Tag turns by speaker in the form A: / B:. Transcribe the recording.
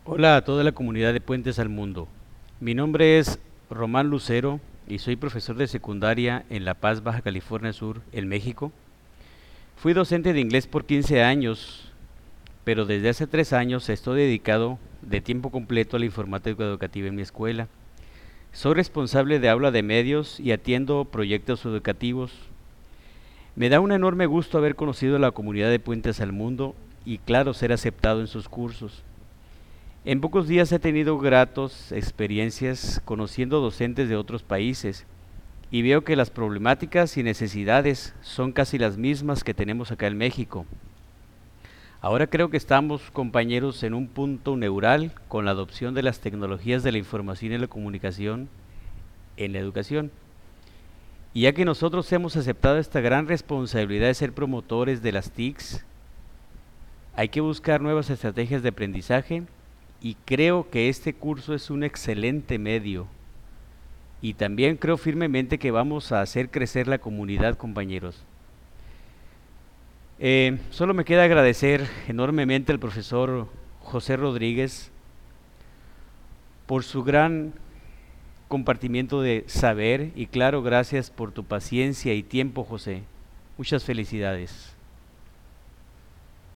A: Hola a toda la comunidad de Puentes al Mundo. Mi nombre es Román Lucero y soy profesor de secundaria en La Paz, Baja California Sur, en México. Fui docente de inglés por 15 años, pero desde hace 3 años estoy dedicado de tiempo completo a la informática educativa en mi escuela. Soy responsable de aula de medios y atiendo proyectos educativos. Me da un enorme gusto haber conocido a la comunidad de Puentes al Mundo y claro, ser aceptado en sus cursos. En pocos días he tenido gratos experiencias conociendo docentes de otros países y veo que las problemáticas y necesidades son casi las mismas que tenemos acá en México. Ahora creo que estamos, compañeros, en un punto neural con la adopción de las tecnologías de la información y la comunicación en la educación. Y ya que nosotros hemos aceptado esta gran responsabilidad de ser promotores de las TICs, hay que buscar nuevas estrategias de aprendizaje y creo que este curso es un excelente medio. Y también creo firmemente que vamos a hacer crecer la comunidad, compañeros. Solo me queda agradecer enormemente al profesor José Rodríguez por su gran compartimiento de saber y claro, gracias por tu paciencia y tiempo, José. Muchas felicidades.